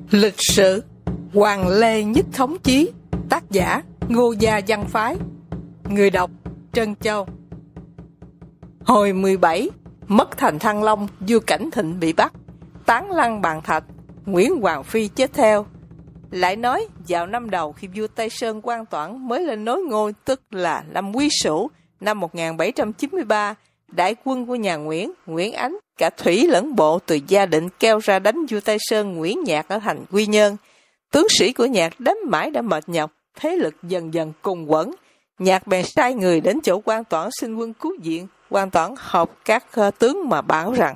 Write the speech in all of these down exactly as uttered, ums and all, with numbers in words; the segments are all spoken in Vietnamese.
Lịch sử Hoàng Lê Nhất Thống Chí. Tác giả Ngô Gia Văn Phái. Người đọc Trân Châu. Hồi mười bảy, mất thành Thăng Long, vua Cảnh Thịnh bị bắt, tán lăng Bàn Thạch, Nguyễn Hoàng Phi chết theo. Lại nói vào năm đầu khi vua Tây Sơn Quang Toản mới lên nối ngôi, tức là năm Quý Sửu năm một nghìn bảy trăm chín mươi ba, đại quân của nhà Nguyễn, Nguyễn Ánh, cả thủy lẫn bộ từ Gia Định kêu ra đánh vua Tây Sơn Nguyễn Nhạc ở thành Quy Nhơn. Tướng sĩ của Nhạc đánh mãi đã mệt nhọc, thế lực dần dần cùng quẫn. Nhạc bèn sai người đến chỗ Quang Toản xin quân cứu viện. Quang Toản họp các uh, tướng mà bảo rằng: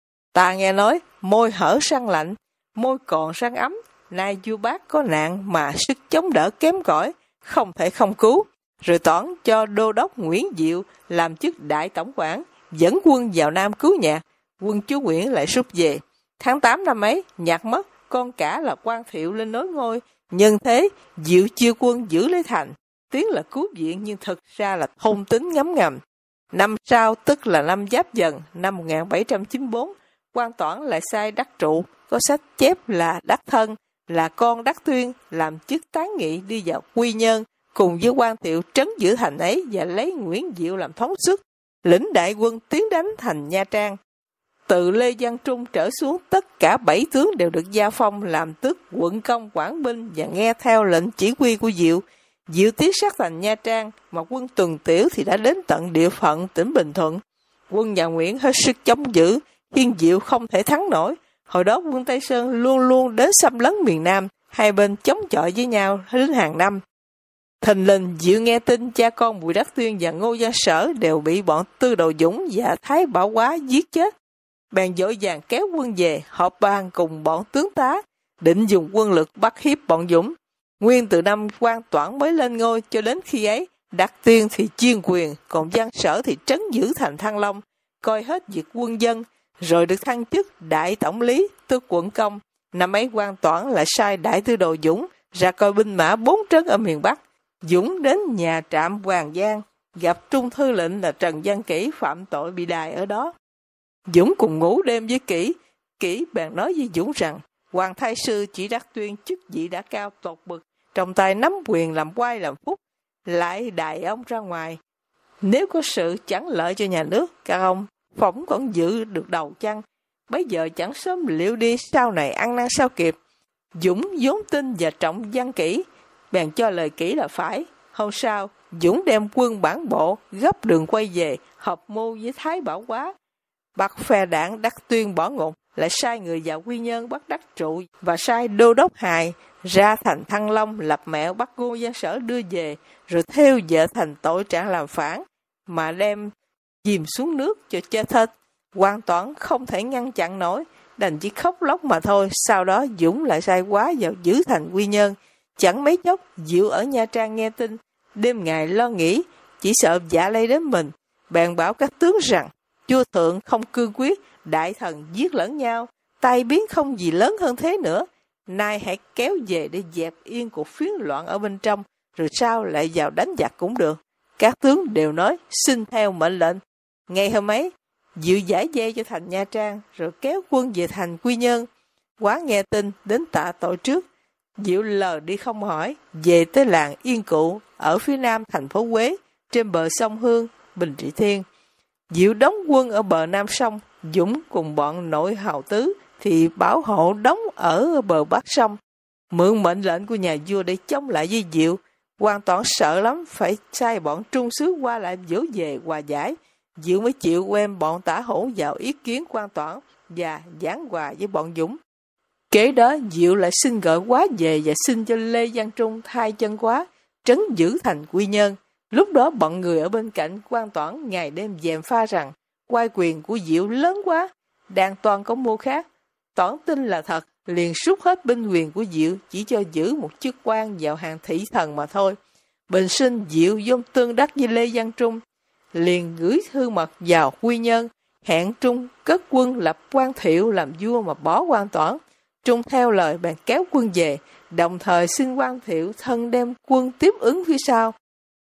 ta nghe nói môi hở sang lạnh, môi còn sang ấm, nay vua bác có nạn mà sức chống đỡ kém cỏi, không thể không cứu. Rồi Toản cho đô đốc Nguyễn Diệu làm chức đại tổng quản, dẫn quân vào Nam cứu Nhạc. Quân chúa Nguyễn lại rút về. Tháng tám năm ấy, Nhạc mất, con cả là Quang Thiệu lên nối ngôi. Nhân thế, Diệu chia quân giữ lấy thành, tiếng là cứu viện nhưng thực ra là thôn tính ngấm ngầm. Năm sau, tức là năm Giáp Dần, năm một nghìn bảy trăm chín mươi tư, Quang Toản lại sai Đắc Trụ, có sách chép là Đắc Thân, là con Đắc Tuyên, làm chức tán nghị đi vào Quy Nhơn, cùng với Quang Thiệu trấn giữ thành ấy và lấy Nguyễn Diệu làm thống suất, lĩnh đại quân tiến đánh thành Nha Trang. Từ Lê Văn Trung trở xuống, tất cả bảy tướng đều được gia phong làm tước quận công quản binh và nghe theo lệnh chỉ huy của Diệu. Diệu tiến sát thành Nha Trang, mà quân Tuần Tiểu thì đã đến tận địa phận tỉnh Bình Thuận. Quân nhà Nguyễn hết sức chống giữ, khiến Diệu không thể thắng nổi. Hồi đó quân Tây Sơn luôn luôn đến xâm lấn miền Nam, hai bên chống chọi với nhau đến hàng năm. Thình lình Diệu nghe tin cha con Bùi Đắc Tuyên và Ngô Văn Sở đều bị bọn Tư Đồ Dũng và Thái Bảo Quá giết chết. Bèn vội vàng kéo quân về, họp bàn cùng bọn tướng tá, định dùng quân lực bắt hiếp bọn Dũng. Nguyên từ năm Quang Toản mới lên ngôi cho đến khi ấy, Đắc Tuyên thì chuyên quyền, còn Văn Sở thì trấn giữ thành Thăng Long, coi hết việc quân dân, rồi được thăng chức đại tổng lý, tước quận công. Năm ấy Quang Toản lại sai Đại Tư Đồ Dũng ra coi binh mã bốn trấn ở miền Bắc. Dũng đến nhà trạm Hoàng Giang, gặp Trung thư lệnh là Trần Văn Kỷ phạm tội bị đày ở đó. Dũng cùng ngủ đêm với Kỷ. Kỷ bèn nói với Dũng rằng Hoàng Thái Sư chỉ Đắc Tuyên chức vị đã cao tột bực, trong tay nắm quyền làm quai làm phúc, lại đày ông ra ngoài. Nếu có sự chẳng lợi cho nhà nước, các ông phỏng còn giữ được đầu chăng? Bây giờ chẳng sớm liệu đi, sau này ăn năn sao kịp. Dũng vốn tin và trọng Văn Kỷ, bèn cho lời Kỷ là phải. Hôm sau, Dũng đem quân bản bộ gấp đường quay về, hợp mưu với Thái Bảo Quá, bắt phe đảng Đắc Tuyên bỏ ngục, lại sai người vào Quy Nhơn bắt Đắc Trụ và sai đô đốc Hài ra thành Thăng Long lập mẹo bắt Ngô Văn Sở đưa về, rồi theo vợ thành tội trạng làm phản mà đem chìm xuống nước cho chết hết. Quang Toản không thể ngăn chặn nổi, đành chỉ khóc lóc mà thôi. Sau đó Dũng lại sai Quá vào giữ thành Quy Nhơn. Chẳng mấy chốc Diệu ở Nha Trang nghe tin, đêm ngày lo nghĩ, chỉ sợ vạ lây đến mình, bèn bảo các tướng rằng vua thượng không cương quyết, đại thần giết lẫn nhau, tai biến không gì lớn hơn thế nữa. Nay hãy kéo về để dẹp yên cuộc phiến loạn ở bên trong, rồi sau lại vào đánh giặc cũng được. Các tướng đều nói xin theo mệnh lệnh. Ngày hôm ấy, Diệu giải dây cho thành Nha Trang, rồi kéo quân về thành Quy Nhơn. Quá nghe tin đến tạ tội trước. Diệu lờ đi không hỏi, về tới làng Yên Cụ ở phía nam thành phố Quế, trên bờ sông Hương, Bình Trị Thiên. Diệu đóng quân ở bờ nam sông, Dũng cùng bọn nội hào tứ thì bảo hộ đóng ở bờ bắc sông, mượn mệnh lệnh của nhà vua để chống lại với Diệu. Quang Toản sợ lắm, phải sai bọn trung sứ qua lại dỗ về hòa giải. Diệu mới chịu quen bọn Tả Hữu vào ý kiến Quang Toản và giảng hòa với bọn Dũng. Kế đó Diệu lại xin gọi Quá về và xin cho Lê Văn Trung thay chân Quá trấn giữ thành Quy Nhơn. Lúc đó bọn người ở bên cạnh Quang Toản ngày đêm gièm pha rằng oai quyền của Diệu lớn quá, đang toàn có mưu khác. Toản tin là thật, liền rút hết binh quyền của Diệu, chỉ cho giữ một chức quan vào hàng thị thần mà thôi. Bình sinh Diệu vốn tương đắc với Lê Văn Trung, liền gửi thư mật vào Quy Nhơn, hẹn Trung cất quân lập Quang Thiệu làm vua mà bỏ Quang Toản. Trung theo lời bèn kéo quân về, đồng thời xin Quang Thiệu thân đem quân tiếp ứng phía sau.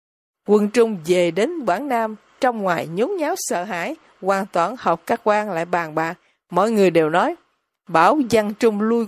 Quân Trung về đến Quảng Nam, trong ngoài nhốn nháo sợ hãi. Quang Toản họp các quan lại bàn bạc, mọi người đều nói bảo Văn Trung lui quân,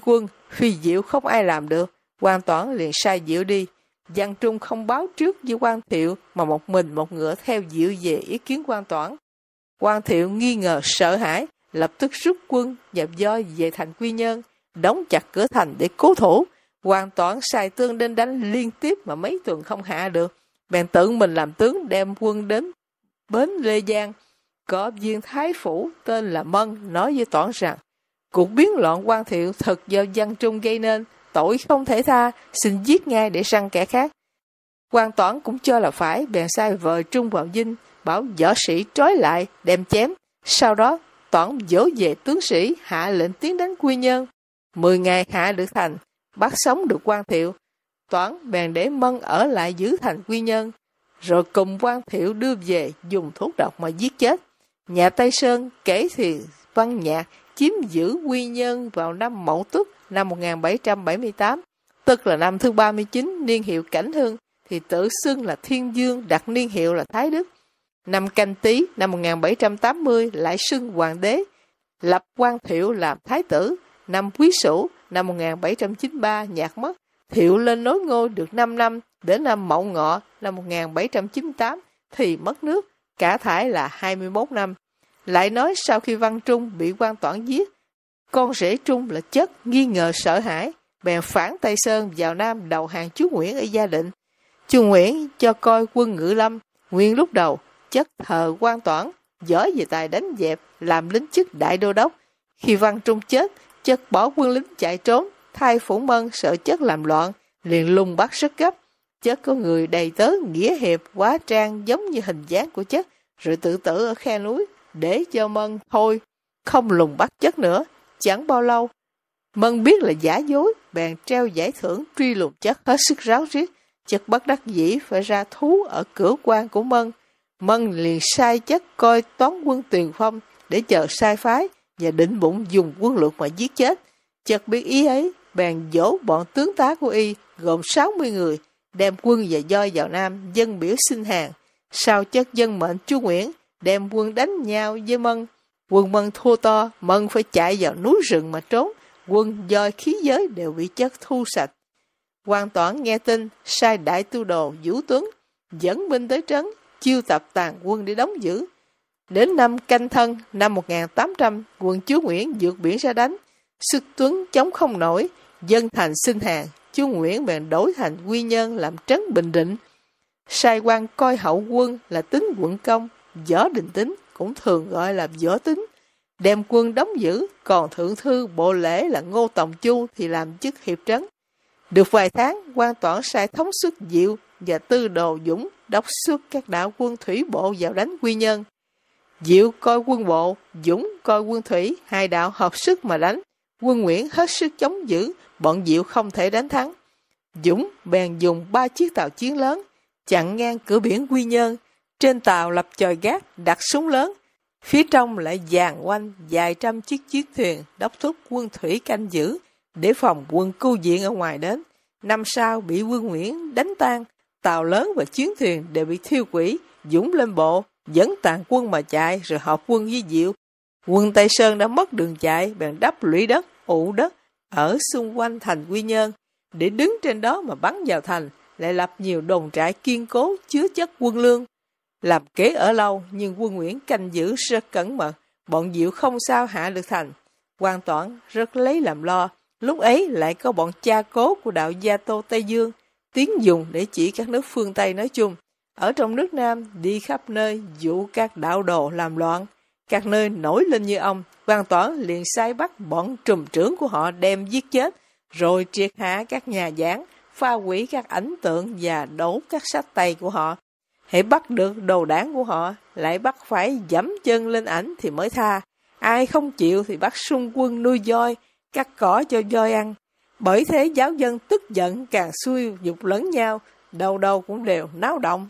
Phi Diệu không ai làm được, Quan Toản liền sai Diệu đi. Văn Trung không báo trước với Quan Thiệu mà một mình một ngựa theo Diệu về ý kiến Quan Toản. Quan Thiệu nghi ngờ sợ hãi, lập tức rút quân nhập voi về thành Quy Nhơn, đóng chặt cửa thành để cố thủ. Quan Toản sai tướng đến đánh liên tiếp mà mấy tuần không hạ được, bèn tự mình làm tướng đem quân đến bến Lê Giang. Có viên thái phủ tên là Mân nói với Toản rằng cuộc biến loạn Quan Thiệu thật do Văn Trung gây nên, tội không thể tha, xin giết ngay để săn kẻ khác. Quan Toản cũng cho là phải, bèn sai vợ Trung vào dinh, bảo võ sĩ trói lại đem chém. Sau đó Toản dỗ về tướng sĩ, hạ lệnh tiến đánh Quy Nhơn. Mười ngày hạ được thành, bắt sống được Quan Thiệu. Toản bèn để Mân ở lại giữ thành Quy Nhơn, rồi cùng Quan Thiệu đưa về dùng thuốc độc mà giết chết. Nhà Tây Sơn kể thì Văn Nhạc chiếm giữ Quy Nhơn vào năm Mậu Tuất năm một nghìn bảy trăm bảy mươi tám, tức là năm thứ ba mươi chín niên hiệu Cảnh Hưng, thì tự xưng là Thiên Dương, đặt niên hiệu là Thái Đức. Năm Canh Tý năm một nghìn bảy trăm tám mươi lại xưng Hoàng đế, lập Quan Thiệu làm Thái tử. Năm Quý Sửu năm một nghìn bảy trăm chín mươi ba Nhạc mất, Thiệu lên nối ngôi được năm năm, đến năm Mậu Ngọ năm một nghìn bảy trăm chín mươi tám thì mất nước, cả thải là hai mươi mốt năm. Lại nói sau khi Văn Trung bị Quan Toản giết, con rể Trung là Chất nghi ngờ sợ hãi, bèn phản Tây Sơn vào Nam đầu hàng chúa Nguyễn ở Gia Định. Chúa Nguyễn cho coi quân Ngự Lâm. Nguyên lúc đầu Chất thờ Quan Toản, giỏi về tài đánh dẹp, làm lính chức đại đô đốc. Khi Văn Trung chết, Chất bỏ quân lính chạy trốn. Thái phủ Mân sợ Chất làm loạn, liền lùng bắt rất gấp. Chất có người đầy tớ nghĩa hiệp, hóa trang giống như hình dáng của Chất, rồi tự tử ở khe núi, để cho Mân thôi, không lùng bắt Chất nữa. Chẳng bao lâu, Mân biết là giả dối, bèn treo giải thưởng truy lùng Chất hết sức ráo riết. Chất bất đắc dĩ phải ra thú ở cửa quan của Mân. Mân liền sai Chất coi toán quân Tuyền Phong để chờ sai phái, và định bụng dùng quân lược mà giết chết. Chất biết ý ấy, bèn dỗ bọn tướng tá của y gồm sáu mươi người, đem quân và voi vào Nam dâng biểu xin hàng. Sau Chất dân mệnh chúa Nguyễn đem quân đánh nhau với Mân. Quân Mân thua to, Mân phải chạy vào núi rừng mà trốn. Quân voi khí giới đều bị Chất thu sạch. Quan Toản nghe tin, sai đại tư đồ Vũ Tuấn dẫn binh tới trấn, chiêu tập tàn quân để đóng giữ. Đến năm Canh Thân năm một nghìn tám trăm, quân chúa Nguyễn vượt biển ra đánh, sức Tuấn chống không nổi, dân thành xin hàng. Chúa Nguyễn bèn đổi thành Quy Nhơn làm trấn Bình Định. Sai quan coi hậu quân là Tính Quận Công, Võ Đình Tính, cũng thường gọi là Võ Tính, đem quân đóng giữ. Còn thượng thư bộ lễ là Ngô Tòng Chu thì làm chức hiệp trấn. Được vài tháng, Quan Toản sai thống suất Diệu và tư đồ Dũng đốc xuất các đạo quân thủy bộ vào đánh Quy Nhơn. Diệu coi quân bộ, Dũng coi quân thủy, hai đạo hợp sức mà đánh. Quân Nguyễn hết sức chống giữ, bọn Diệu không thể đánh thắng. Dũng bèn dùng ba chiếc tàu chiến lớn chặn ngang cửa biển Quy Nhơn. Trên tàu lập chòi gác, đặt súng lớn. Phía trong lại dàn quanh vài trăm chiếc chiến thuyền đốc thúc quân thủy canh giữ, để phòng quân cứu viện ở ngoài đến. Năm sau bị quân Nguyễn đánh tan, tàu lớn và chiến thuyền đều bị thiêu hủy. Dũng lên bộ, dẫn tàn quân mà chạy, rồi hợp quân với Diệu. Quân Tây Sơn đã mất đường chạy, bèn đắp lũy đất, ụ đất ở xung quanh thành Quy Nhơn, để đứng trên đó mà bắn vào thành. Lại lập nhiều đồn trại kiên cố chứa chất quân lương. Làm kế ở lâu, nhưng quân Nguyễn canh giữ rất cẩn mật, bọn Diệu không sao hạ được thành. Quan Toản rất lấy làm lo. Lúc ấy lại có bọn cha cố của đạo Gia Tô Tây Dương tiến dùng để chỉ các nước phương Tây nói chung. Ở trong nước Nam đi khắp nơi dụ các đạo đồ làm loạn, các nơi nổi lên như ông. Quan Toản liền sai bắt bọn trùm trưởng của họ đem giết chết, rồi triệt hạ các nhà giảng, phá hủy các ảnh tượng và đổ các sách Tây của họ. Hễ bắt được đồ đảng của họ, lại bắt phải dẫm chân lên ảnh thì mới tha. Ai không chịu thì bắt xung quân nuôi voi, cắt cỏ cho voi ăn. Bởi thế giáo dân tức giận càng xui dục lẫn nhau, đâu đâu cũng đều náo động.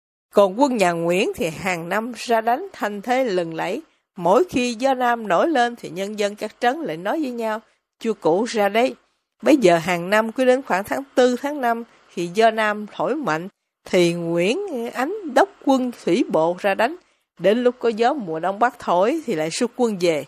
Còn quân nhà Nguyễn thì hàng năm ra đánh thanh thế lừng lẫy. Mỗi khi do Nam nổi lên thì nhân dân các trấn lại nói với nhau, chúa cũ ra đấy. Bây giờ hàng năm cứ đến khoảng tháng tư, tháng năm, khi do Nam thổi mạnh, thì Nguyễn Ánh đốc quân thủy bộ ra đánh. Đến lúc có gió mùa đông bắc thổi thì lại rút quân về.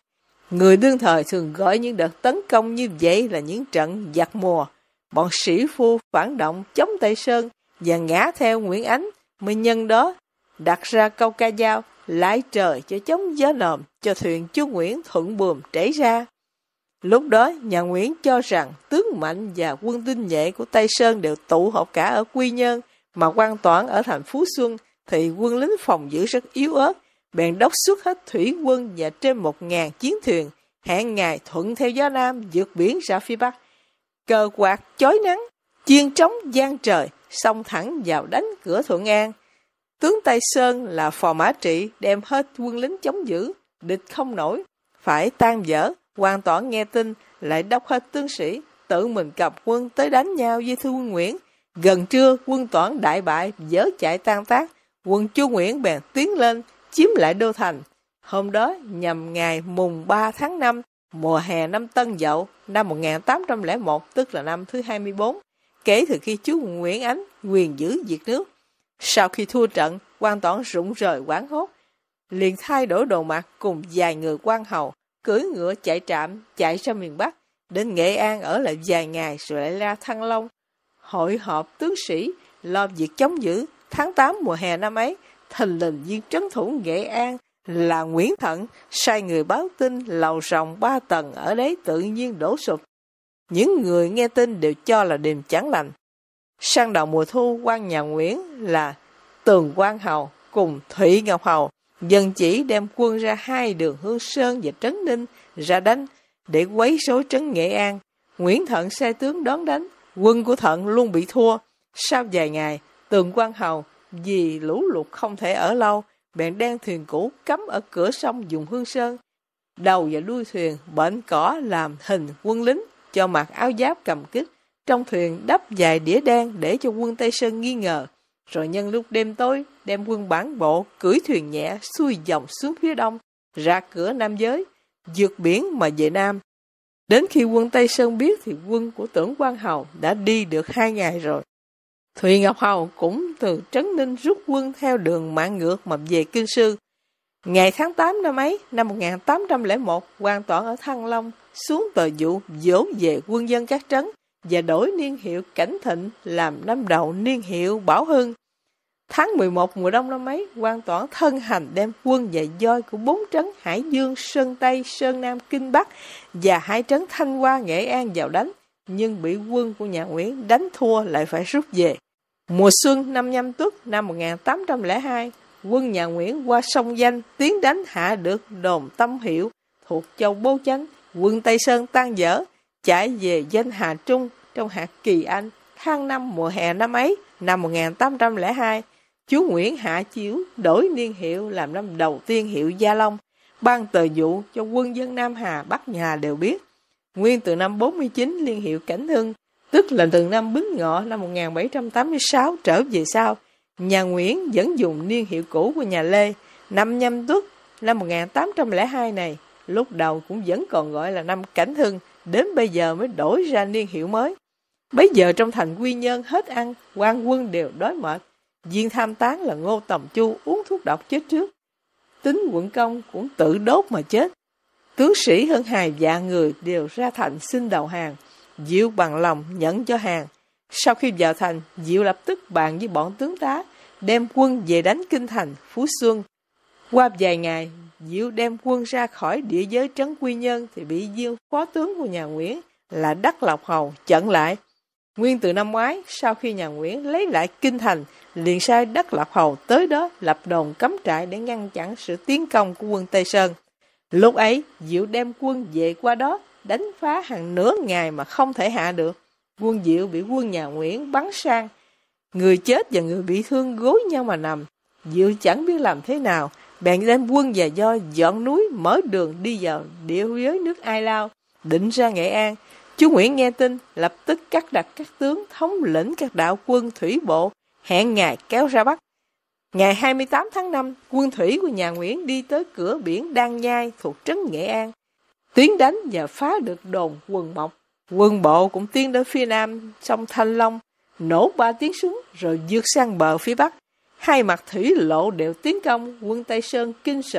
Người đương thời thường gọi những đợt tấn công như vậy là những trận giặc mùa. Bọn sĩ phu phản động chống Tây Sơn và ngã theo Nguyễn Ánh, mới nhân đó đặt ra câu ca dao lại trời cho chống gió nồm, cho thuyền chúa Nguyễn thuận buồm trảy ra. Lúc đó, nhà Nguyễn cho rằng tướng mạnh và quân tinh nhuệ của Tây Sơn đều tụ họp cả ở Quy Nhơn, mà quan Toản ở thành Phú Xuân, thì quân lính phòng giữ rất yếu ớt, bèn đốc xuất hết thủy quân và trên một ngàn chiến thuyền, hẹn ngày thuận theo gió Nam vượt biển ra phía Bắc. Cờ quạt chói nắng, chiên trống giang trời, xông thẳng vào đánh cửa Thuận An. Tướng Tây Sơn là Phò Mã Trị đem hết quân lính chống giữ, địch không nổi, phải tan vỡ. Quan Toản nghe tin, lại đốc hết tướng sĩ, tự mình cầm quân tới đánh nhau với thư quân Nguyễn. Gần trưa, quân Toản đại bại, dỡ chạy tan tác. Quân chúa Nguyễn bèn tiến lên, chiếm lại đô thành. Hôm đó, nhằm ngày mùng ba tháng năm, mùa hè năm Tân Dậu, năm một nghìn tám trăm lẻ một, tức là năm thứ hai mươi bốn, kể từ khi chúa Nguyễn Ánh quyền giữ Việt nước. Sau khi thua trận, Quan Toản rụng rời hoảng hốt, liền thay đổi đồ mặc cùng vài người quan hầu, cưỡi ngựa chạy trạm, chạy ra miền Bắc, đến Nghệ An ở lại vài ngày rồi lại ra Thăng Long. Hội họp tướng sĩ, lo việc chống giữ. Tháng tám mùa hè năm ấy, thình lình viên trấn thủ Nghệ An là Nguyễn Thận, sai người báo tin lầu rồng ba tầng ở đấy tự nhiên đổ sụp. Những người nghe tin đều cho là đêm chẳng lành. Sang đầu mùa thu, quan nhà Nguyễn là Tường Quang Hầu cùng Thụy Ngọc Hầu dân chỉ đem quân ra hai đường Hương Sơn và Trấn Ninh ra đánh để quấy rối trấn Nghệ An. Nguyễn Thận sai tướng đón đánh, quân của Thận luôn bị thua. Sau vài ngày, Tường Quang Hầu vì lũ lụt không thể ở lâu, bèn đem thuyền cũ cắm ở cửa sông dùng Hương Sơn. Đầu và đuôi thuyền bện cỏ làm hình quân lính, cho mặc áo giáp cầm kích. Trong thuyền đắp vài đĩa đen để cho quân Tây Sơn nghi ngờ. Rồi nhân lúc đêm tối, đem quân bản bộ cưỡi thuyền nhẹ xuôi dòng xuống phía đông, ra cửa Nam Giới, vượt biển mà về Nam. Đến khi quân Tây Sơn biết thì quân của Tưởng Quang Hầu đã đi được hai ngày rồi. Thụy Ngọc Hầu cũng từ Trấn Ninh rút quân theo đường Mạn Ngược mà về Kinh Sư. Ngày tháng tám năm ấy, năm một nghìn tám trăm lẻ một, Quan Toản ở Thăng Long xuống tờ vụ dỗ về quân dân các trấn và đổi niên hiệu Cảnh Thịnh làm năm đầu niên hiệu Bảo Hưng. Tháng mười một mùa đông năm ấy, Quan Toản thân hành đem quân và voi của bốn trấn Hải Dương, Sơn Tây, Sơn Nam, Kinh Bắc và hai trấn Thanh Hoa, Nghệ An vào đánh, nhưng bị quân của nhà Nguyễn đánh thua lại phải rút về. Mùa xuân năm Nhâm Tuất năm một nghìn tám trăm lẻ hai, quân nhà Nguyễn qua sông Danh tiến đánh hạ được đồn Tâm Hiệu thuộc châu Bố Chánh. Quân Tây Sơn tan dở, chạy về Danh Hà Trung trong hạt Kỳ Anh. Tháng năm mùa hè năm ấy, năm một nghìn tám trăm lẻ hai, chúa Nguyễn hạ chiếu đổi niên hiệu làm năm đầu tiên hiệu Gia Long, ban tờ vụ cho quân dân Nam Hà, Bắc Nhà đều biết. Nguyên từ năm bốn mươi chín liên hiệu Cảnh Hưng, tức là từ năm Bính Ngọ năm một nghìn bảy trăm tám mươi sáu trở về sau. Nhà Nguyễn vẫn dùng niên hiệu cũ của nhà Lê. Năm Nhâm Tuất năm một nghìn tám trăm lẻ hai này, lúc đầu cũng vẫn còn gọi là năm Cảnh Hưng, đến bây giờ mới đổi ra niên hiệu mới. Bấy giờ trong thành Quy Nhơn hết ăn, quan quân đều đói mệt. Viên tham tán là Ngô Tầm Chu uống thuốc độc chết trước. Tính Quận Công cũng tự đốt mà chết. Tướng sĩ hơn hai vạn người đều ra thành xin đầu hàng. Diệu bằng lòng nhận cho hàng. Sau khi vào thành, Diệu lập tức bàn với bọn tướng tá, đem quân về đánh kinh thành Phú Xuân. Qua vài ngày, Diệu đem quân ra khỏi địa giới trấn Quy Nhơn thì bị Diêu phó tướng của nhà Nguyễn là Đắc Lộc Hầu chặn lại. Nguyên từ năm ngoái, sau khi nhà Nguyễn lấy lại kinh thành, liền sai Đắc Lộc Hầu tới đó lập đồn cắm trại để ngăn chặn sự tiến công của quân Tây Sơn. Lúc ấy, Diệu đem quân về qua đó, đánh phá hàng nửa ngày mà không thể hạ được. Quân Diệu bị quân nhà Nguyễn bắn sang. Người chết và người bị thương gối nhau mà nằm. Diệu chẳng biết làm thế nào, bèn đem quân và voi dọn núi mở đường đi vào địa giới nước Ai Lao, định ra Nghệ An. Chúa Nguyễn nghe tin, lập tức cắt đặt các tướng thống lĩnh các đạo quân thủy bộ, hẹn ngày kéo ra Bắc. Ngày hai mươi tám tháng năm, quân thủy của nhà Nguyễn đi tới cửa biển Đan Nhai thuộc trấn Nghệ An, tiến đánh và phá được đồn Quần Mộc. Quân bộ cũng tiến đến phía nam sông Thanh Long, nổ ba tiếng súng rồi vượt sang bờ phía Bắc. Hai mặt thủy lộ đều tiến công, quân Tây Sơn kinh sợ,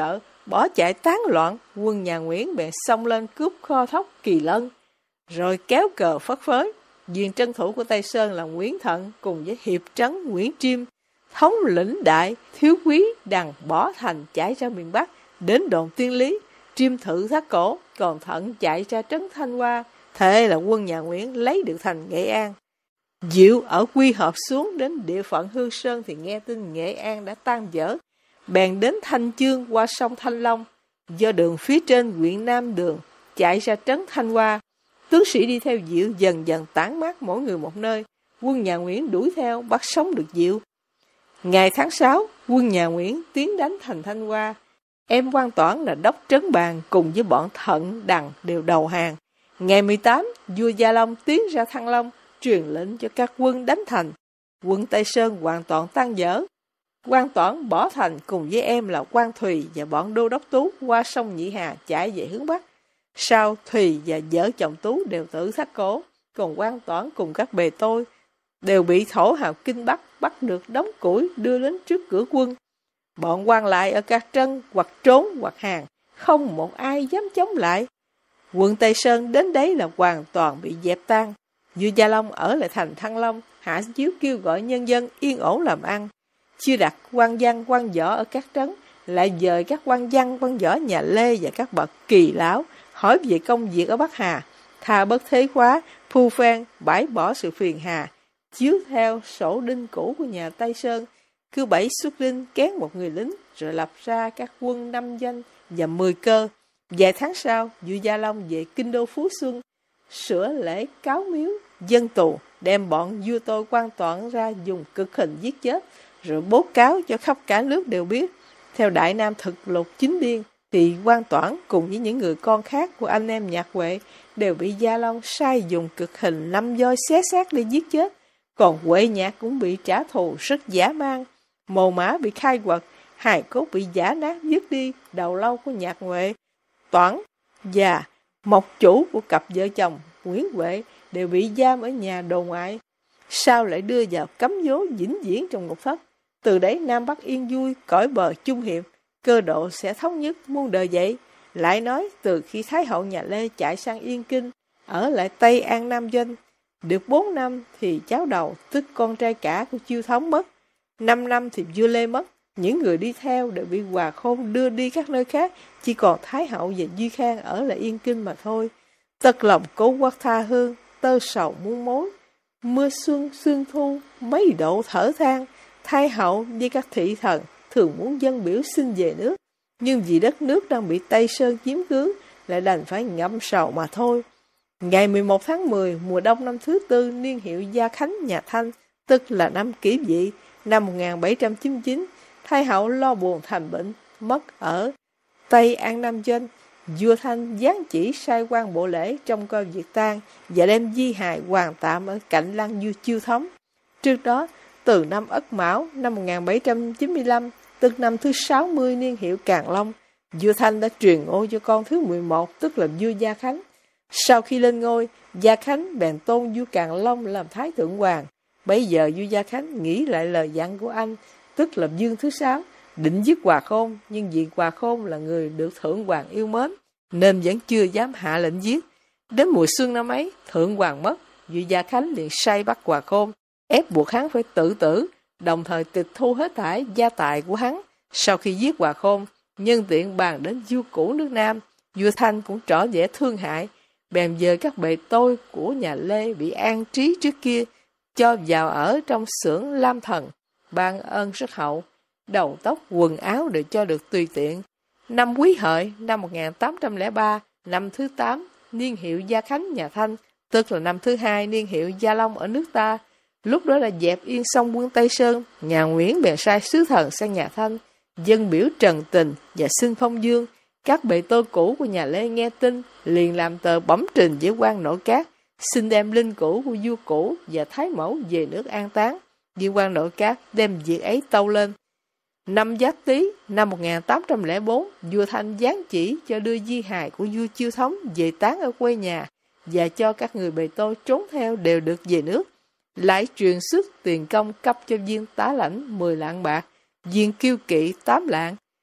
bỏ chạy tán loạn, quân nhà Nguyễn bèn xông lên cướp kho thóc Kỳ Lân, rồi kéo cờ phất phới. Viên trấn thủ của Tây Sơn là Nguyễn Thận cùng với hiệp trấn Nguyễn Triêm, thống lĩnh đại thiếu quý đằng bỏ thành chạy ra miền Bắc, đến đồn Tiên Lý, Triêm thử Thác Cổ, còn Thận chạy ra trấn Thanh Hoa. Thế là quân nhà Nguyễn lấy được thành Nghệ An. Diệu ở Quy Hợp xuống đến địa phận Hương Sơn thì nghe tin Nghệ An đã tan vỡ, bèn đến Thanh Chương qua sông Thanh Long, do đường phía trên huyện Nam Đường chạy ra trấn Thanh Hoa. Tướng sĩ đi theo Diệu dần dần tản mát mỗi người một nơi. Quân nhà Nguyễn đuổi theo bắt sống được Diệu. Ngày tháng sáu, quân nhà Nguyễn tiến đánh thành Thanh Hoa. Em Quan Toản là đốc trấn Bàn cùng với bọn Thận Đằng đều đầu hàng. Ngày mười tám, vua Gia Long tiến ra Thăng Long, truyền lệnh cho các quân đánh thành. Quân Tây Sơn hoàn toàn tan vỡ. Quan Toản bỏ thành cùng với em là Quan Thùy và bọn đô đốc Tú qua sông Nhị Hà chạy về hướng Bắc. Sau, Thùy và vợ chồng Tú đều tự Thác Cổ, còn Quan Toản cùng các bề tôi đều bị thổ hào Kinh Bắc bắt được đóng củi đưa đến trước cửa quân. Bọn quan lại ở các trân hoặc trốn hoặc hàng, không một ai dám chống lại. Quân Tây Sơn đến đấy là hoàn toàn bị dẹp tan. Vua Gia Long ở lại thành Thăng Long, hạ chiếu kêu gọi nhân dân yên ổn làm ăn. Chưa đặt quan văn quan võ ở các trấn, lại dời các quan văn quan võ nhà Lê và các bậc kỳ lão hỏi về công việc ở Bắc Hà, tha bất thế khóa, phu phen, bãi bỏ sự phiền hà, chiếu theo sổ đinh cũ của nhà Tây Sơn, cứ bảy xuất đinh kén một người lính, rồi lập ra các quân năm danh và mười cơ. Vài tháng sau, vua Gia Long về kinh đô Phú Xuân, sửa lễ cáo miếu, dân tù, đem bọn vua tôi Quan Toản ra dùng cực hình giết chết, rồi bố cáo cho khắp cả nước đều biết. Theo Đại Nam Thực Lục Chính Biên, thì Quan Toản cùng với những người con khác của anh em Nhạc Huệ đều bị Gia Long sai dùng cực hình năm voi xé xác để giết chết. Còn Huệ Nhạc cũng bị trả thù rất dã man, mồ mã bị khai quật, hài cốt bị giã nát vứt đi đầu lâu của Nhạc Huệ. Toản và mộc chủ của cặp vợ chồng Nguyễn Huệ đều bị giam ở nhà đồ ngoại, sau lại đưa vào cấm dố vĩnh viễn trong ngục thất. Từ đấy Nam Bắc yên vui, cõi bờ chung hiệp, cơ độ sẽ thống nhất muôn đời vậy. Lại nói từ khi Thái hậu nhà Lê chạy sang Yên Kinh, ở lại Tây An Nam Doanh, được bốn năm thì cháu đầu, tức con trai cả của Chiêu Thống mất. Năm năm thì vua Lê mất, những người đi theo đều bị Hòa Khôn đưa đi các nơi khác, chỉ còn Thái hậu và Duy Khang ở lại Yên Kinh mà thôi. Tất lòng cố quốc tha hương, tơ sầu muôn mối. Mưa xuân sương thu, mấy độ thở than. Thái hậu với các thị thần thường muốn dân biểu xin về nước, nhưng vì đất nước đang bị Tây Sơn chiếm cứ, lại đành phải ngậm sầu mà thôi. Ngày mười một tháng mười, mùa đông năm thứ tư, niên hiệu Gia Khánh nhà Thanh, tức là năm Kỷ Vị, năm một nghìn bảy trăm chín mươi chín, Thái hậu lo buồn thành bệnh, mất ở Tây An Nam Doanh. Vua Thanh giáng chỉ sai quan bộ lễ trong coi việc tang và đem di hài hoàn tạm ở cạnh lăng vua Chiêu Thống. Trước đó, từ năm Ất Mão năm một nghìn bảy trăm chín mươi lăm, tức năm thứ sáu mươi niên hiệu Càn Long, vua Thanh đã truyền ngôi cho con thứ mười một, tức là vua Gia Khánh. Sau khi lên ngôi, Gia Khánh bèn tôn vua Càn Long làm Thái Thượng Hoàng. Bấy giờ vua Gia Khánh nghĩ lại lời dặn của anh, tức là Dương thứ sáu, định giết Hòa Khôn, nhưng vì Hòa Khôn là người được Thượng Hoàng yêu mến, nên vẫn chưa dám hạ lệnh giết. Đến mùa xuân năm ấy, Thượng Hoàng mất, vua Gia Khánh liền sai bắt Hòa Khôn, ép buộc hắn phải tự tử, đồng thời tịch thu hết thảy gia tài của hắn. Sau khi giết Hòa Khôn, nhân tiện bàn đến vua cũ nước Nam, vua Thanh cũng tỏ vẻ thương hại, bèn dời các bề tôi của nhà Lê bị an trí trước kia, cho vào ở trong xưởng Lam Thần, ban ơn rất hậu, đầu tóc quần áo đều cho được tùy tiện. Năm Quý Hợi năm một nghìn tám trăm lẻ ba, năm thứ tám niên hiệu Gia Khánh nhà Thanh, tức là năm thứ hai niên hiệu Gia Long ở nước ta. Lúc đó là dẹp yên xong quân Tây Sơn, nhà Nguyễn bèn sai sứ thần sang nhà Thanh, dân biểu trần tình và xưng phong dương. Các bề tôi cũ của nhà Lê nghe tin, liền làm tờ bẩm trình với quan Nội Các, xin đem linh cữu của vua cũ và Thái mẫu về nước an táng. Viên quan Nội Các đem việc ấy tâu lên. Năm Giáp Tý năm một nghìn tám trăm lẻ bốn, vua Thanh giáng chỉ cho đưa di hài của vua Chiêu Thống về táng ở quê nhà, và cho các người bề tôi trốn theo đều được về nước. Lại truyền xuất tiền công cấp cho viên tá lãnh mười lạng bạc, viên kiêu kỵ tám lạng.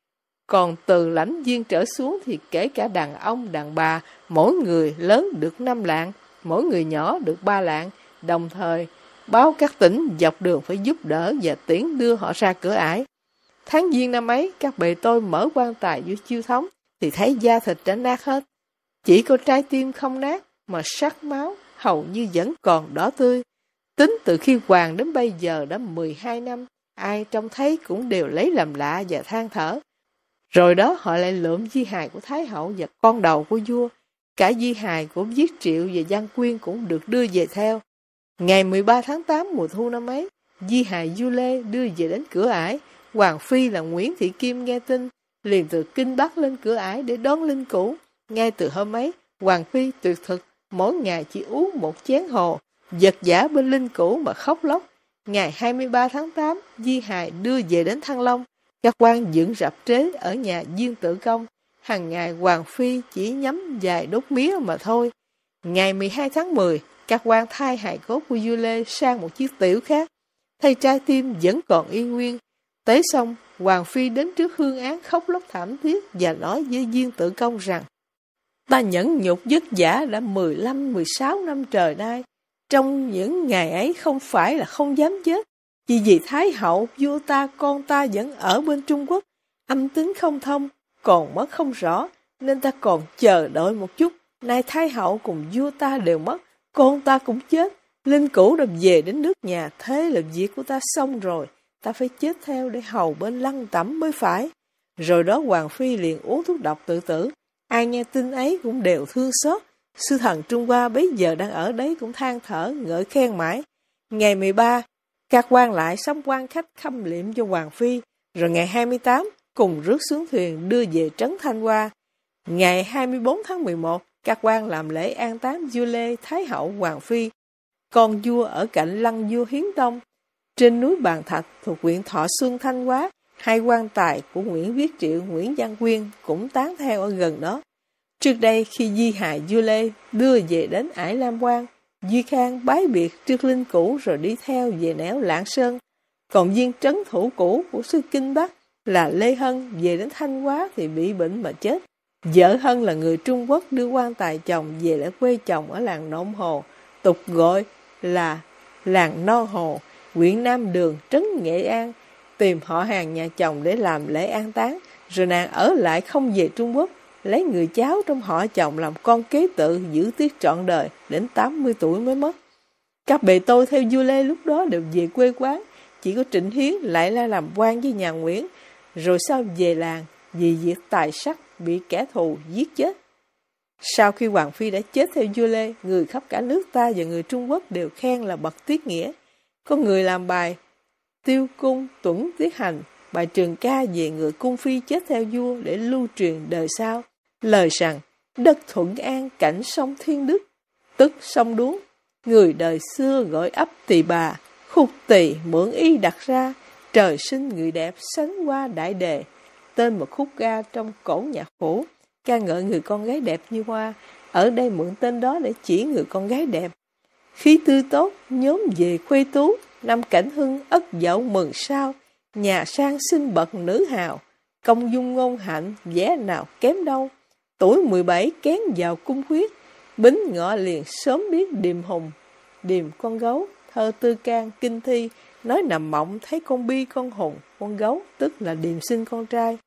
Còn từ lãnh viên trở xuống thì kể cả đàn ông, đàn bà, mỗi người lớn được năm lạng, mỗi người nhỏ được ba lạng, đồng thời báo các tỉnh dọc đường phải giúp đỡ và tiễn đưa họ ra cửa ải. Tháng Giêng năm ấy, các bề tôi mở quan tài vô chiêu thống, thì thấy da thịt đã nát hết. Chỉ có trái tim không nát, mà sắc máu hầu như vẫn còn đỏ tươi. Tính từ khi hoàng đến bây giờ đã mười hai năm, ai trông thấy cũng đều lấy làm lạ và than thở. Rồi đó họ lại lượm di hài của Thái hậu và con đầu của vua. Cả di hài của Viết Triệu và Văn Quyên cũng được đưa về theo. Ngày mười ba tháng tám mùa thu năm ấy, di hài vua Lê đưa về đến cửa ải. Hoàng phi là Nguyễn Thị Kim nghe tin, liền từ Kinh Bắc lên cửa ải để đón linh cữu. Ngay từ hôm ấy, Hoàng phi tuyệt thực, mỗi ngày chỉ uống một chén hồ, vật vã bên linh cữu mà khóc lóc. Ngày hai mươi ba tháng tám, di hài đưa về đến Thăng Long. Các quan dựng rạp trế ở nhà Diên Tự Công. Hàng ngày Hoàng phi chỉ nhắm vài đốt mía mà thôi. Ngày mười hai tháng mười, các quan thay hài cốt của vua Lê sang một chiếc tiểu khác. Thay trái tim vẫn còn y nguyên. Tế xong, Hoàng phi đến trước hương án khóc lóc thảm thiết và nói với Diên Tự Công rằng: Ta nhẫn nhục vất vả đã mười lăm mười sáu năm trời nay. Trong những ngày ấy không phải là không dám chết, chỉ vì Thái hậu, vua ta, con ta vẫn ở bên Trung Quốc, âm tính không thông, còn mất không rõ, nên ta còn chờ đợi một chút. Nay Thái hậu cùng vua ta đều mất, con ta cũng chết, linh cữu đã về đến nước nhà, thế là việc của ta xong rồi, ta phải chết theo để hầu bên Lăng Tẩm mới phải. Rồi đó Hoàng phi liền uống thuốc độc tự tử. Ai nghe tin ấy cũng đều thương xót. Sư thần Trung Hoa bấy giờ đang ở đấy cũng than thở, ngợi khen mãi. Ngày mười ba, các quan lại sắm quan khách khâm liệm cho Hoàng phi. Rồi ngày hai mươi tám, cùng rước xuống thuyền đưa về trấn Thanh Hoa. Ngày hai mươi bốn tháng mười một, các quan làm lễ an táng vua Lê, Thái hậu, Hoàng phi. Con vua ở cạnh lăng vua Hiến Tông. Trên núi Bàn Thạch thuộc huyện Thọ Xuân, Thanh Hóa, hai quan tài của Nguyễn Viết Triệu, Nguyễn Văn Quyên cũng tán theo ở gần đó. Trước đây khi di hài vua Lê đưa về đến ải Lam Quan, Duy Khang bái biệt trước linh cữu rồi đi theo về nẻo Lạng Sơn. Còn viên trấn thủ cũ của sư Kinh Bắc là Lê Hân về đến Thanh Hóa thì bị bệnh mà chết. Vợ Hân là người Trung Quốc đưa quan tài chồng về lại quê chồng ở làng Nộn Hồ, tục gọi là làng No Hồ, huyện Nam Đường, trấn Nghệ An, tìm họ hàng nhà chồng để làm lễ an táng, rồi nàng ở lại không về Trung Quốc, lấy người cháu trong họ chồng làm con kế tự giữ tiết trọn đời, đến tám mươi tuổi mới mất. Các bề tôi theo vua Lê lúc đó đều về quê quán, chỉ có Trịnh Hiến lại la làm quan với nhà Nguyễn, rồi sau về làng vì việc tài sắc bị kẻ thù giết chết. Sau khi Hoàng phi đã chết theo vua Lê, người khắp cả nước ta và người Trung Quốc đều khen là bậc tiết nghĩa. Có người làm bài Tiêu Cung Tuẩn Tiết Hành, bài trường ca về người cung phi chết theo vua để lưu truyền đời sau. Lời rằng, đất Thuận An cảnh sông Thiên Đức, tức sông Đuống. Người đời xưa gọi ấp Tỳ Bà, khúc tỳ mượn y đặt ra, trời sinh người đẹp sánh qua đại đề. Tên một khúc ca trong cổ nhạc phổ, ca ngợi người con gái đẹp như hoa. Ở đây mượn tên đó để chỉ người con gái đẹp. Khí tươi tốt, nhóm về khuê tú, năm cảnh hưng ất dậu mừng sao. Nhà sang sinh bậc nữ hào, công dung ngôn hạnh, vẻ nào kém đâu. Tuổi mười bảy kén vào cung huyết, bính ngọ liền sớm biết điềm hùng. Điềm con gấu, thơ Tư Can kinh thi, nói nằm mộng thấy con bi con hùng, con gấu tức là điềm sinh con trai.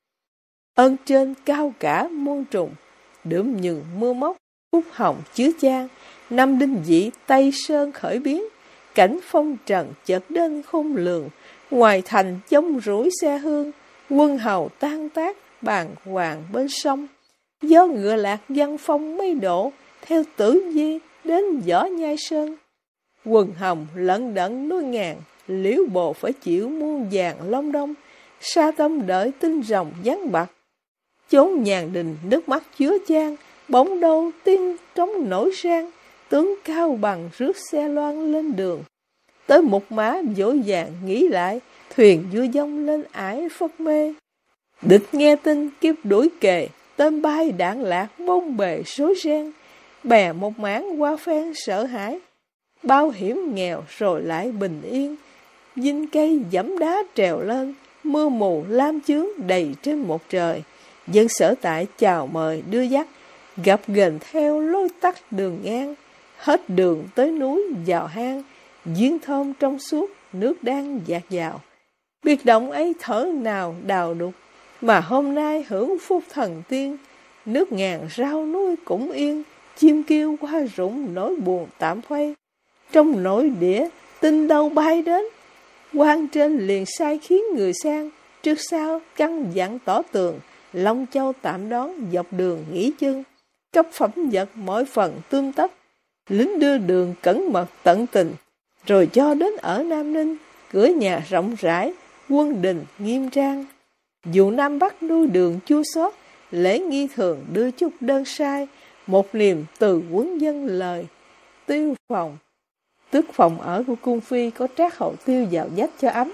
Ơn trên cao cả muôn trùng, đượm nhừng mưa móc, phúc hồng chứa chan. Năm đinh dĩ Tây Sơn khởi biến, cảnh phong trần chợt đến khôn lường. Ngoài thành chống rủi xe hương, quân hầu tan tác bàng hoàng bên sông. Gió ngựa lạc văn phong mây độ, theo Tử Di đến Võ Nhai Sơn. Quần hồng lận đận núi ngàn, liễu bồ phải chịu muôn vàng long đông. Sa tâm đợi tinh rồng vắng bặt, chốn nhàn đình nước mắt chứa chan. Bỗng đâu tiên trống nổi sang, tướng cao bằng rước xe loan lên đường. Tới một má dỗ dàng nghĩ lại, thuyền vua dông lên ải phất mê. Địch nghe tin kiếp đuổi kề, tên bay đạn lạc bông bề rối ren. Bè một mảng qua phen sợ hãi, bao hiểm nghèo rồi lại bình yên. Dinh cây dẫm đá trèo lên, mưa mù lam chướng đầy trên một trời. Dân sở tại chào mời đưa dắt, gặp ghềnh theo lối tắt đường ngang, hết đường tới núi vào hang, giếng thơm trong suốt, nước đang dạt dào. Biệt động ấy thở nào đào đục, mà hôm nay hưởng phúc thần tiên. Nước ngàn rau núi cũng yên, chim kêu qua rụng nỗi buồn tạm quay. Trong nội địa, tin đâu bay đến, quan trên liền sai khiến người sang, trước sau căn dặn tỏ tường, Long Châu tạm đón dọc đường nghỉ chân. Cấp phẩm vật mỗi phần tươm tất, lính đưa đường cẩn mật tận tình. Rồi cho đến ở Nam Ninh, cửa nhà rộng rãi, quân đình nghiêm trang. Dù Nam Bắc đôi đường chua xót, lễ nghi thường đưa chút đơn sai, một niềm từ quân dân lời. Tiêu phòng, tức phòng ở của cung phi có trác hậu tiêu vào dách cho ấm.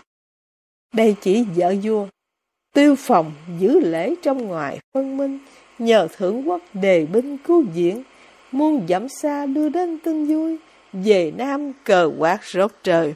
Đây chỉ vợ vua. Tiêu phòng giữ lễ trong ngoài phân minh, nhờ thượng quốc đề binh cứu viện, muôn dặm xa đưa đến tin vui, về Nam cờ quạt rốt trời.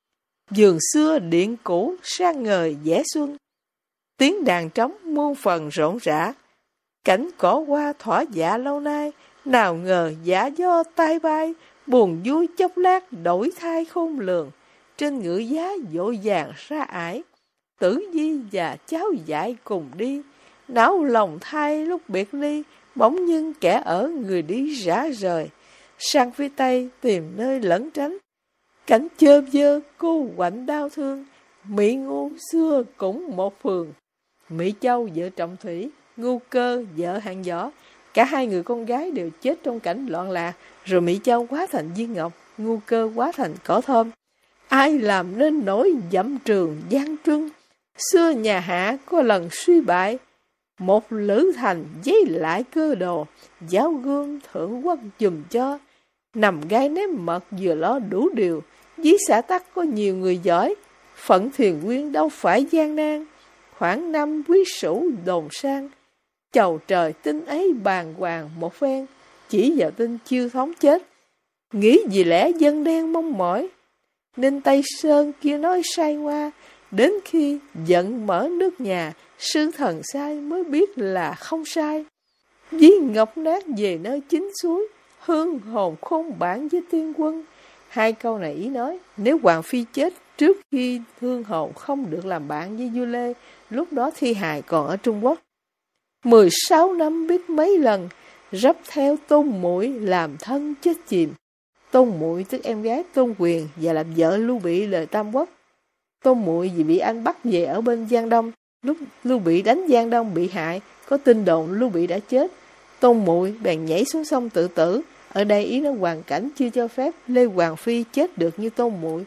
Vườn xưa điện cũ sang ngời vẻ xuân, tiếng đàn trống muôn phần rộn rã. Cảnh cỏ hoa thỏa dạ lâu nay, nào ngờ giả do tai bay, buồn vui chốc lát đổi thay khôn lường. Trên ngựa giá dội vàng ra ải, Tử Di và cháu dại cùng đi, não lòng thay lúc biệt ly, bỗng nhưng kẻ ở người đi rã rời. Sang phía Tây tìm nơi lẩn tránh, cảnh chơ vơ cô quạnh đau thương. Mỹ Ngu xưa cũng một phường, Mỹ Châu vợ Trọng Thủy, Ngu Cơ vợ Hạng Võ. Cả hai người con gái đều chết trong cảnh loạn lạc, rồi Mỹ Châu hóa thành viên ngọc, Ngu Cơ hóa thành cỏ thơm. Ai làm nên nỗi dẫm trường gian truân? Xưa nhà Hạ có lần suy bại, một lữ thành giấy lại cơ đồ, giáo gương thượng quốc dùm cho. Nằm gai nếm mật vừa lo đủ điều, dưới xã tắc có nhiều người giỏi, phận thuyền quyên đâu phải gian nan. Khoảng năm quý sửu đồn sang, chầu trời tin ấy bàng hoàng một phen, chỉ vào tin chiêu thống chết. Nghĩ vì lẽ dân đen mong mỏi, nên Tây Sơn kia nói sai hoa. Đến khi giận mở nước nhà, sư thần sai mới biết là không sai. Ví ngọc nát về nơi chính suối, hương hồn khôn bản với tiên quân. Hai câu này ý nói, nếu Hoàng Phi chết trước khi hương hồn không được làm bạn với vua Lê, lúc đó thi hài còn ở Trung Quốc. Mười sáu năm biết mấy lần, rắp theo Tôn Muội làm thân chết chìm. Tôn Muội tức em gái Tôn Quyền và làm vợ Lưu Bị lời Tam Quốc. Tôn Muội vì bị anh bắt về ở bên Giang Đông, lúc Lưu Bị đánh Giang Đông bị hại, có tin đồn Lưu Bị đã chết. Tôn Muội bèn nhảy xuống sông tự tử. Ở đây ý nói hoàn cảnh chưa cho phép Lê Hoàng Phi chết được như Tôn Muội.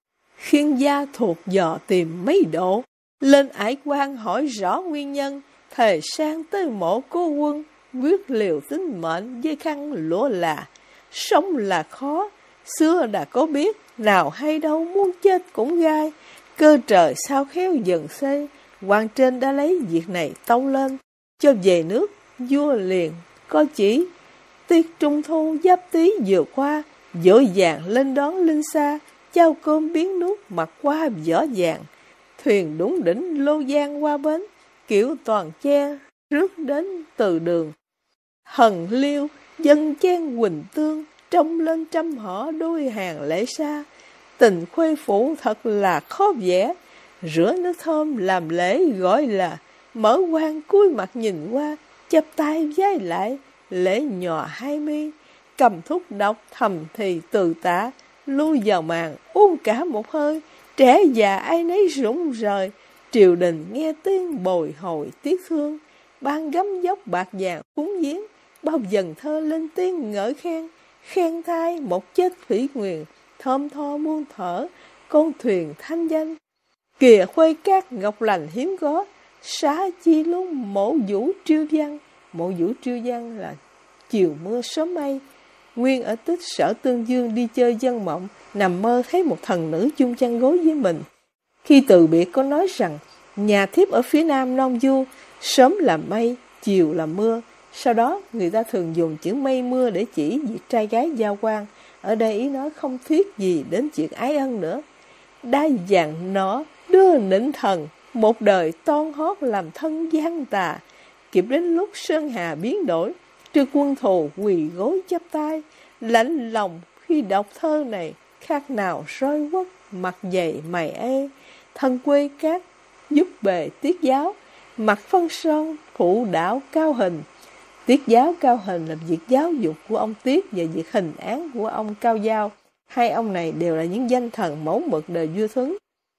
Khiên gia thuộc dò tìm mấy độ, lên ải quan hỏi rõ nguyên nhân, thề sang tới mộ cô quân, quyết liều tính mệnh với khăn lụa là. Sống là khó, xưa đã có biết, nào hay đâu muốn chết cũng gai. Cơ trời sao khéo dần xây, quan trên đã lấy việc này tâu lên. Cho về nước, vua liền có chỉ, tiết trung thu giáp tý vừa qua, vội vàng lên đón linh xa, trao cơm biến nước mặc qua vỏ vàng. Thuyền đúng đỉnh Lô Giang qua bến, kiểu toàn che rước đến từ đường. Hần liêu, dân chen quỳnh tương, trông lên trăm họ đôi hàng lễ xa. Tình khuê phủ thật là khó vẽ, rửa nước thơm làm lễ gọi là mở quan cúi mặt nhìn qua, chắp tay vái lại, lễ nhòa hai mi, cầm thúc độc thầm thì từ tả, lui vào màn uống cả một hơi, trẻ già ai nấy rụng rời, triều đình nghe tiếng bồi hồi tiếc thương, ban gấm dốc bạc vàng cúng giếng, bao dần thơ lên tiếng ngợi khen, khen thai một chết thủy nguyền, thơm tho muôn thở, con thuyền thanh danh. Kìa khuê cát ngọc lành hiếm có, xá chi lúc mộ vũ triêu văn. Mộ vũ triêu văn là chiều mưa sớm mây. Nguyên ở Tích Sở Tương Dương đi chơi dân mộng, nằm mơ thấy một thần nữ chung chăn gối với mình. Khi từ biệt có nói rằng, nhà thiếp ở phía nam non du, sớm là mây, chiều là mưa. Sau đó người ta thường dùng chữ mây mưa để chỉ việc trai gái giao quan. Ở đây ý nói không thiết gì đến chuyện ái ân nữa. Đa dạng nó đưa nịnh thần, một đời ton hót làm thân gian tà. kịp đến lúc sơn hà biến đổi, trước quân thù quỳ gối chắp tay, lạnh lòng khi đọc thơ này, khác nào roi quất, mặt dày mày ê, thân quê cát, giúp bề tiết giáo, mặt phân sơn, phụ đạo cao hình. Tiết giáo Cao Hình là việc giáo dục của ông Tiết và việc hình án của ông Cao Giao. Hai ông này đều là những danh thần mẫu mực đời vua Thuấn.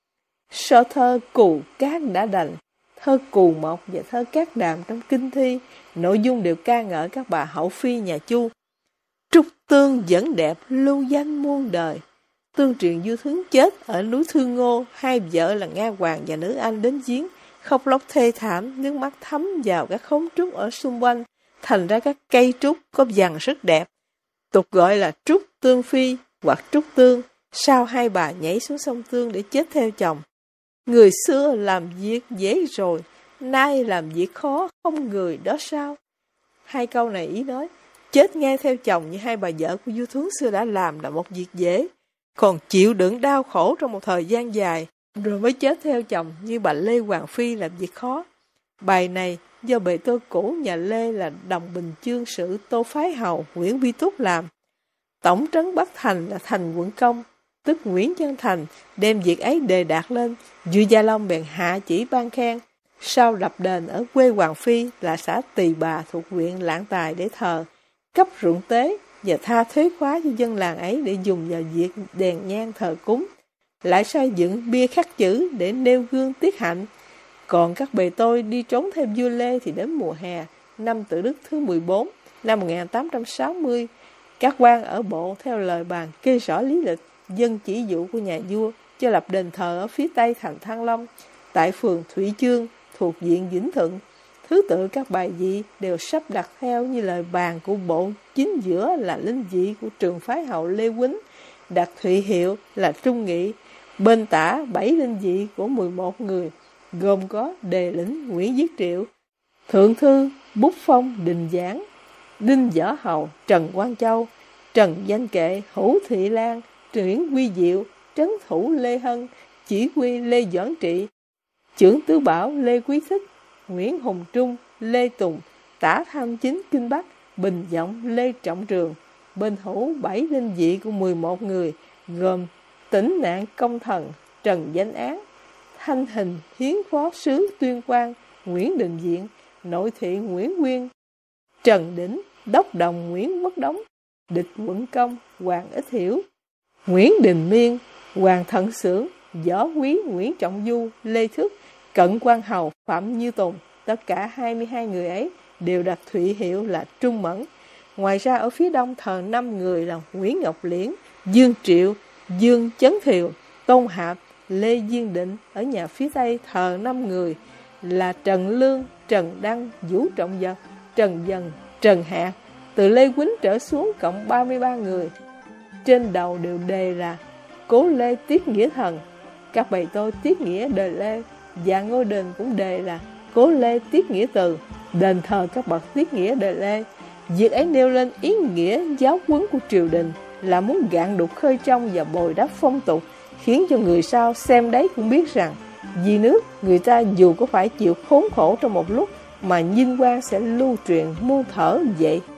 So thơ Cù Cát đã đành, thơ Cù Mộc và thơ Cát Đàm trong kinh thi, nội dung đều ca ngợi các bà hậu phi nhà Chu. Trúc Tương vẫn đẹp, lưu danh muôn đời. Tương truyền vua Thuấn chết ở núi Thương Ngô, hai vợ là Nga Hoàng và nữ Anh đến giếng, khóc lóc thê thảm, nước mắt thấm vào các khóm trúc ở xung quanh, thành ra các cây trúc có vằn rất đẹp, tục gọi là trúc tương phi hoặc trúc tương. Sau hai bà nhảy xuống sông Tương để chết theo chồng. Người xưa làm việc dễ rồi, nay làm việc khó, không người đó sao? Hai câu này ý nói, chết ngay theo chồng như hai bà vợ của vua Thuấn xưa đã làm là một việc dễ, còn chịu đựng đau khổ trong một thời gian dài, rồi mới chết theo chồng như bà Lê Hoàng Phi làm việc khó. Bài này do bề tôi cũ nhà Lê là Đồng Bình Chương Sự Tô Phái Hầu Nguyễn Vi Túc làm. Tổng trấn Bắc Thành là Thành Quận Công, tức Nguyễn Chân Thành, đem việc ấy đề đạt lên, vua Gia Long bèn hạ chỉ ban khen. Sau lập đền ở quê Hoàng Phi là xã Tỳ Bà thuộc huyện Lạng Tài để thờ, cấp ruộng tế và tha thuế khóa cho dân làng ấy để dùng vào việc đèn nhang thờ cúng. Lại xây dựng bia khắc chữ để nêu gương tiết hạnh. Còn các bề tôi đi trốn theo vua Lê thì đến mùa hè, năm Tự Đức thứ mười bốn, năm một nghìn tám trăm sáu mươi, các quan ở bộ theo lời bàn kê rõ lý lịch, dân chỉ dụ của nhà vua cho lập đền thờ ở phía tây thành Thăng Long, tại phường Thủy Chương, thuộc viện Vĩnh Thuận. Thứ tự các bài vị đều sắp đặt theo như lời bàn của bộ, chính giữa là linh vị của trường phái hậu Lê Quýnh, đặt thụy hiệu là Trung Nghị, bên tả bảy linh vị của mười một người, gồm có Đề Lĩnh Nguyễn Viết Triệu, Thượng Thư Bút Phong Đình Giảng, Đinh Võ Hầu Trần Quang Châu, Trần Danh Kệ Hữu Thị Lan, Nguyễn Quy Diệu, Trấn Thủ Lê Hân, Chỉ huy Lê Doãn Trị, Chưởng Tứ Bảo Lê Quý Thích, Nguyễn Hùng Trung, Lê Tùng, Tả Tham Chính Kinh Bắc, Bình Giọng Lê Trọng Trường. Bên hữu bảy linh vị của mười một người, gồm Tỉnh Nạn Công Thần Trần Danh Án, Thanh Hình Hiến Phó Sứ Tuyên Quang Nguyễn Đình Diện, Nội thị Nguyễn Nguyên, Trần Đỉnh Đốc Đồng Nguyễn Quốc Đống, Địch Quận Công Hoàng Ích Hiểu, Nguyễn Đình Miên, Hoàng Thận Xưởng, Võ Quý Nguyễn Trọng Du, Lê Thức, Cận Quan Hầu Phạm Như Tùng. Tất cả hai mươi hai người ấy đều đặt thụy hiệu là Trung Mẫn. Ngoài ra ở phía đông thờ năm người là Nguyễn Ngọc Liễn, Dương Triệu, Dương Chấn Thiều, Tôn Hạp, Lê Diên Định. Ở nhà phía tây thờ năm người là Trần Lương, Trần Đăng, Vũ Trọng Vật, Trần Dần, Trần Hạc. Từ Lê Quýnh trở xuống cộng ba mươi ba người. Trên đầu đều đề là Cố Lê Tiết Nghĩa Thần, các bày tôi Tiết Nghĩa đời Lê, và ngôi đền cũng đề là Cố Lê Tiết Nghĩa Từ, đền thờ các bậc Tiết Nghĩa đời Lê. Việc ấy nêu lên ý nghĩa giáo huấn của triều đình là muốn gạn đục khơi trong và bồi đắp phong tục, khiến cho người sau xem đấy cũng biết rằng vì nước người ta dù có phải chịu khốn khổ trong một lúc mà vinh quang sẽ lưu truyền muôn thở vậy.